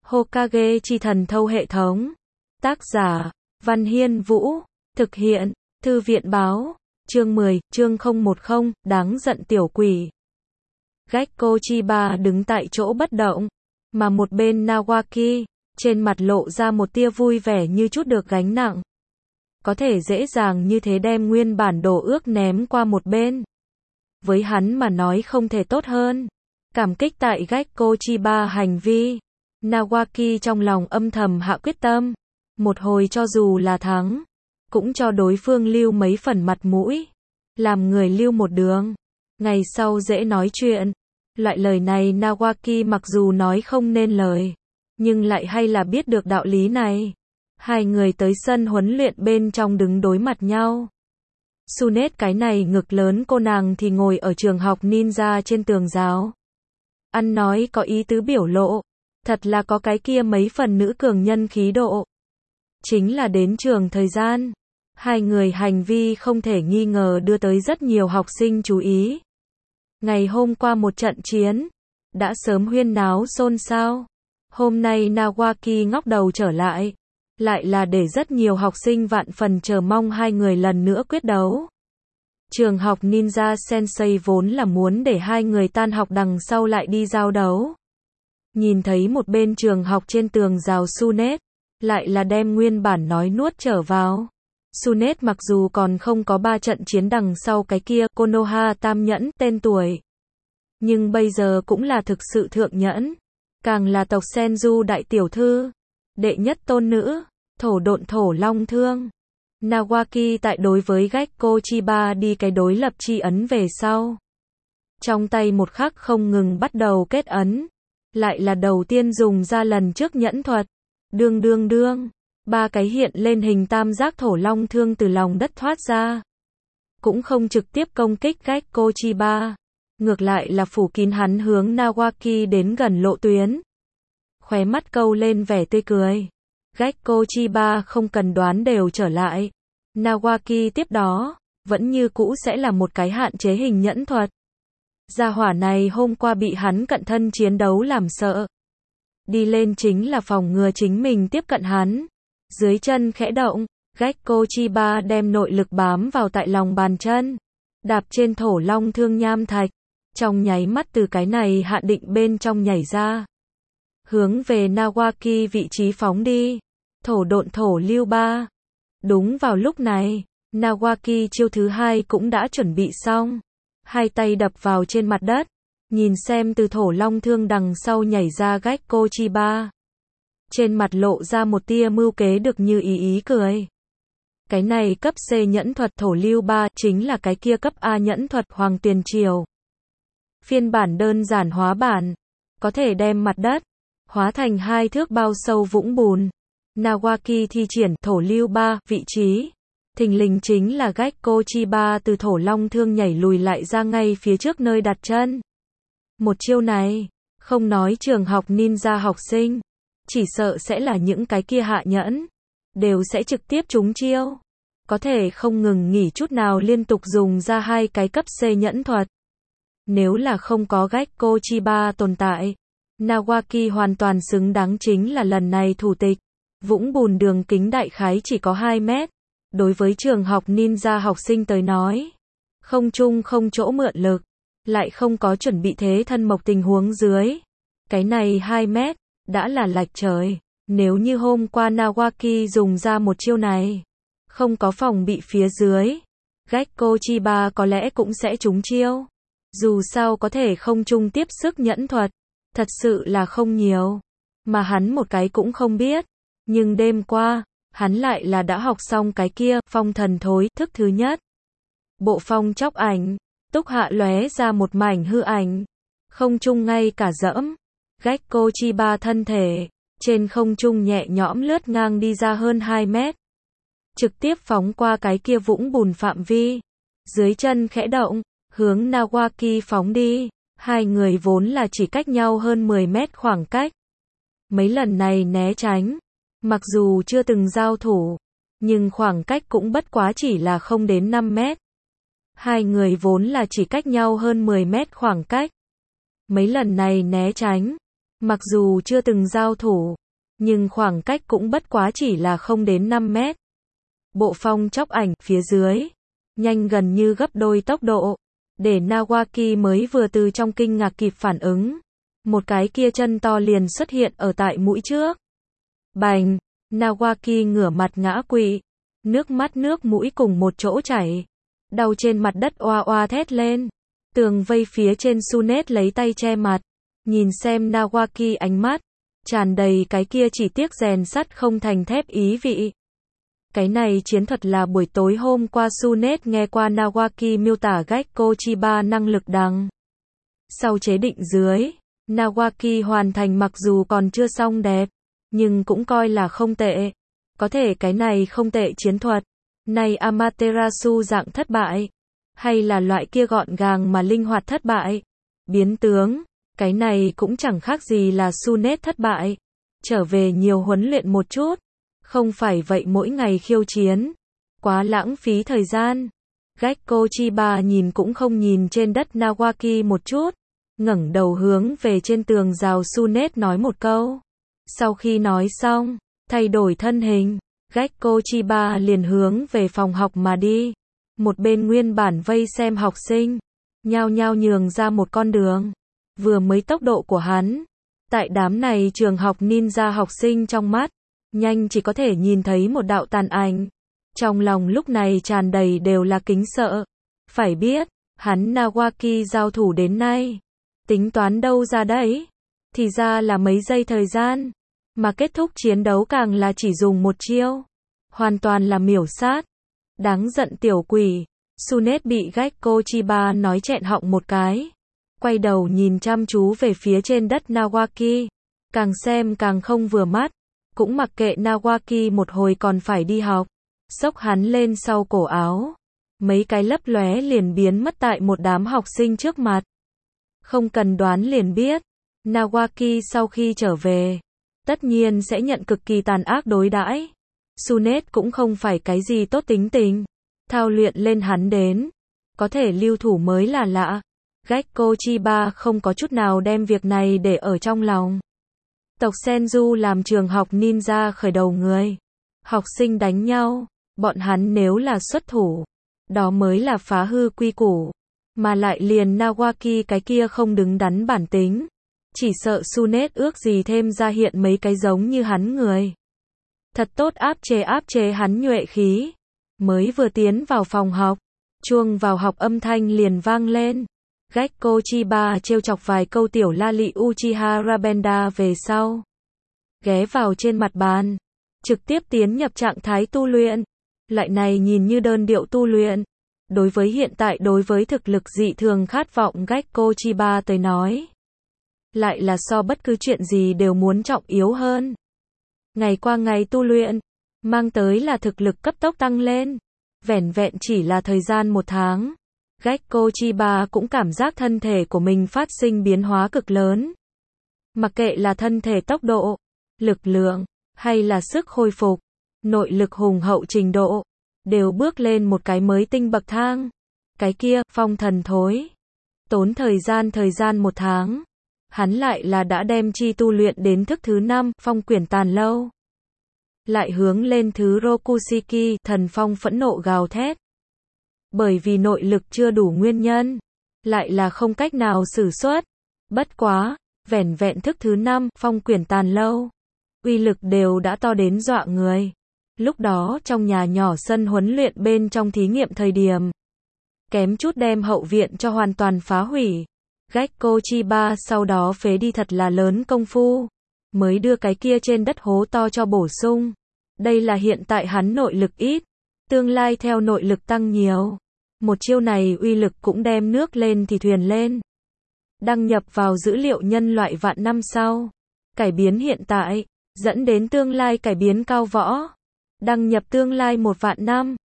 Hokage chi thần thâu hệ thống. Tác giả, Văn Hiên Vũ. Thực hiện, Thư viện báo. Chương 10, chương 010, đáng giận tiểu quỷ. Gekko Chiba đứng tại chỗ bất động, mà một bên Nawaki, trên mặt lộ ra một tia vui vẻ như chút được gánh nặng. Có thể dễ dàng như thế đem nguyên bản đồ ước ném qua một bên. Với hắn mà nói không thể tốt hơn. Cảm kích tại Gekko Chiba hành vi, Nawaki trong lòng âm thầm hạ quyết tâm. Một hồi cho dù là thắng, cũng cho đối phương lưu mấy phần mặt mũi. Làm người lưu một đường, ngày sau dễ nói chuyện. Loại lời này Nawaki mặc dù nói không nên lời, nhưng lại hay là biết được đạo lý này. Hai người tới sân huấn luyện bên trong đứng đối mặt nhau. Tsunade cái này ngực lớn cô nàng thì ngồi ở trường học ninja trên tường giáo. Ăn nói có ý tứ biểu lộ, thật là có cái kia mấy phần nữ cường nhân khí độ. Chính là đến trường thời gian, hai người hành vi không thể nghi ngờ đưa tới rất nhiều học sinh chú ý. Ngày hôm qua một trận chiến, đã sớm huyên náo xôn xao. Hôm nay Nawaki ngóc đầu trở lại, lại là để rất nhiều học sinh vạn phần chờ mong hai người lần nữa quyết đấu. Trường học Ninja Sensei vốn là muốn để hai người tan học đằng sau lại đi giao đấu. Nhìn thấy một bên trường học trên tường rào Tsunade, lại là đem nguyên bản nói nuốt trở vào. Tsunade mặc dù còn không có 3 trận chiến đằng sau cái kia Konoha Tam Nhẫn tên tuổi, nhưng bây giờ cũng là thực sự thượng nhẫn, càng là tộc Senju đại tiểu thư, đệ nhất tôn nữ, thổ độn thổ long thương. Nawaki tại đối với Gekko Chiba đi cái đối lập chi ấn về sau, trong tay một khắc không ngừng bắt đầu kết ấn, lại là đầu tiên dùng ra lần trước nhẫn thuật. Đương đương đương, 3 cái hiện lên hình tam giác thổ long thương từ lòng đất thoát ra. Cũng không trực tiếp công kích Gekko Chiba, ngược lại là phủ kín hắn hướng Nawaki đến gần lộ tuyến. Khóe mắt câu lên vẻ tươi cười. Gekko Chiba không cần đoán đều trở lại. Nawaki tiếp đó, vẫn như cũ sẽ là một cái hạn chế hình nhẫn thuật. Gia hỏa này hôm qua bị hắn cận thân chiến đấu làm sợ. Đi lên chính là phòng ngừa chính mình tiếp cận hắn. Dưới chân khẽ động, Gekko Chiba đem nội lực bám vào tại lòng bàn chân, đạp trên thổ long thương nham thạch, trong nháy mắt từ cái này hạn định bên trong nhảy ra, hướng về Nawaki vị trí phóng đi. Thổ độn thổ lưu 3. Đúng vào lúc này, Nawaki chiêu thứ 2 cũng đã chuẩn bị xong, hai tay đập vào trên mặt đất, nhìn xem từ thổ long thương đằng sau nhảy ra Gekko Chiba. Trên mặt lộ ra một tia mưu kế được như ý cười. Cái này cấp C nhẫn thuật thổ lưu 3 chính là cái kia cấp A nhẫn thuật Hoàng Tiền Triều. Phiên bản đơn giản hóa bản, có thể đem mặt đất hóa thành 2 thước bao sâu vũng bùn. Nawaki thi triển thổ lưu 3 vị trí, thình lình chính là Gekko Chiba từ thổ long thương nhảy lùi lại ra ngay phía trước nơi đặt chân. Một chiêu này, không nói trường học ninja học sinh, chỉ sợ sẽ là những cái kia hạ nhẫn, đều sẽ trực tiếp trúng chiêu. Có thể không ngừng nghỉ chút nào liên tục dùng ra 2 cái cấp C nhẫn thuật. Nếu là không có Gekko Chiba tồn tại, Nawaki hoàn toàn xứng đáng chính là lần này thủ tịch. Vũng bùn đường kính đại khái chỉ có 2 mét. Đối với trường học ninja học sinh tới nói, không chung không chỗ mượn lực, lại không có chuẩn bị thế thân mộc tình huống dưới. Cái này 2 mét, đã là lệch trời. Nếu như hôm qua Nawaki dùng ra một chiêu này, không có phòng bị phía dưới, Gekko Chiba có lẽ cũng sẽ trúng chiêu. Dù sao có thể không chung tiếp sức nhẫn thuật, thật sự là không nhiều, mà hắn một cái cũng không biết. Nhưng đêm qua, hắn lại là đã học xong cái kia phong thần thối thức thứ nhất. Bộ phong chóc ảnh, túc hạ lóe ra một mảnh hư ảnh, không trung ngay cả dẫm. Gekko Chiba thân thể, trên không trung nhẹ nhõm lướt ngang đi ra hơn 2 mét. Trực tiếp phóng qua cái kia vũng bùn phạm vi. Dưới chân khẽ động, hướng Nawaki phóng đi. Hai người vốn là chỉ cách nhau hơn 10 mét khoảng cách. Mấy lần này né tránh, mặc dù chưa từng giao thủ, nhưng khoảng cách cũng bất quá chỉ là không đến 5 mét. Hai người vốn là chỉ cách nhau hơn 10 mét khoảng cách. Mấy lần này né tránh, Mặc dù chưa từng giao thủ, nhưng khoảng cách cũng bất quá chỉ là không đến 5 mét. Bộ phong chóc ảnh phía dưới, nhanh gần như gấp đôi tốc độ, để Nawaki mới vừa từ trong kinh ngạc kịp phản ứng. Một cái kia chân to liền xuất hiện ở tại mũi trước. Bành, Nawaki ngửa mặt ngã quỵ, nước mắt nước mũi cùng một chỗ chảy. Đau trên mặt đất oa oa thét lên. Tường vây phía trên Sunet lấy tay che mặt, nhìn xem Nawaki ánh mắt tràn đầy cái kia chỉ tiếc rèn sắt không thành thép ý vị. Cái này chiến thuật là buổi tối hôm qua Sunet nghe qua Nawaki miêu tả Gekko Chiba năng lực đằng sau chế định dưới. Nawaki hoàn thành mặc dù còn chưa xong đẹp, nhưng cũng coi là không tệ. Có thể cái này không tệ chiến thuật, này Amaterasu dạng thất bại, hay là loại kia gọn gàng mà linh hoạt thất bại, biến tướng, cái này cũng chẳng khác gì là Sunet thất bại. Trở về nhiều huấn luyện một chút, không phải vậy mỗi ngày khiêu chiến, quá lãng phí thời gian. Gekko Chiba nhìn cũng không nhìn trên đất Nawaki một chút, ngẩng đầu hướng về trên tường rào Sunet nói một câu. Sau khi nói xong, thay đổi thân hình, Gekko Chiba liền hướng về phòng học mà đi. Một bên nguyên bản vây xem học sinh, nhao nhao nhường ra một con đường. Vừa mới tốc độ của hắn, tại đám này trường học ninja học sinh trong mắt, nhanh chỉ có thể nhìn thấy một đạo tàn ảnh. Trong lòng lúc này tràn đầy đều là kính sợ. Phải biết, hắn Nawaki giao thủ đến nay, tính toán đâu ra đấy, thì ra là mấy giây thời gian, mà kết thúc chiến đấu càng là chỉ dùng một chiêu, hoàn toàn là miểu sát. Đáng giận tiểu quỷ. Sunet bị Gekko Chiba nói chẹn họng một cái, quay đầu nhìn chăm chú về phía trên đất Nawaki, càng xem càng không vừa mắt, cũng mặc kệ Nawaki một hồi còn phải đi học, xốc hắn lên sau cổ áo, mấy cái lấp lóe liền biến mất tại một đám học sinh trước mặt. Không cần đoán liền biết, Nawaki sau khi trở về, tất nhiên sẽ nhận cực kỳ tàn ác đối đãi. Sunet cũng không phải cái gì tốt tính tình, thao luyện lên hắn đến, có thể lưu thủ mới là lạ. Gekko Chiba không có chút nào đem việc này để ở trong lòng. Tộc Senju làm trường học ninja khởi đầu người, học sinh đánh nhau, bọn hắn nếu là xuất thủ, đó mới là phá hư quy củ, mà lại liền Nawaki cái kia không đứng đắn bản tính, chỉ sợ Sunet ước gì thêm ra hiện mấy cái giống như hắn người. Thật tốt áp chế hắn nhuệ khí. Mới vừa tiến vào phòng học, chuông vào học âm thanh liền vang lên. Gekko Chiba trêu chọc vài câu tiểu Lali Uchiha Rabenda về sau, ghé vào trên mặt bàn, trực tiếp tiến nhập trạng thái tu luyện. Loại này nhìn như đơn điệu tu luyện, đối với hiện tại đối với thực lực dị thường khát vọng Gekko Chiba tới nói, lại là so bất cứ chuyện gì đều muốn trọng yếu hơn. Ngày qua ngày tu luyện, mang tới là thực lực cấp tốc tăng lên. Vẻn vẹn chỉ là thời gian một tháng, Gekko Chiba cũng cảm giác thân thể của mình phát sinh biến hóa cực lớn. Mặc kệ là thân thể tốc độ, lực lượng, hay là sức hồi phục, nội lực hùng hậu trình độ, đều bước lên một cái mới tinh bậc thang. Cái kia, phong thần thối, tốn thời gian một tháng, hắn lại là đã đem chi tu luyện đến thức thứ 5, phong quyển tàn lâu. Lại hướng lên thứ Rokushiki, thần phong phẫn nộ gào thét. Bởi vì nội lực chưa đủ nguyên nhân, lại là không cách nào sử xuất. Bất quá, vẻn vẹn thức thứ 5, phong quyển tàn lâu, uy lực đều đã to đến dọa người. Lúc đó trong nhà nhỏ sân huấn luyện bên trong thí nghiệm thời điểm, kém chút đem hậu viện cho hoàn toàn phá hủy. Gekko Chiba sau đó phế đi thật là lớn công phu, mới đưa cái kia trên đất hố to cho bổ sung. Đây là hiện tại hắn nội lực ít, tương lai theo nội lực tăng nhiều. Một chiêu này uy lực cũng đem nước lên thì thuyền lên. Đăng nhập vào dữ liệu nhân loại vạn năm sau. Cải biến hiện tại, dẫn đến tương lai cải biến cao võ. Đăng nhập tương lai 1 vạn năm.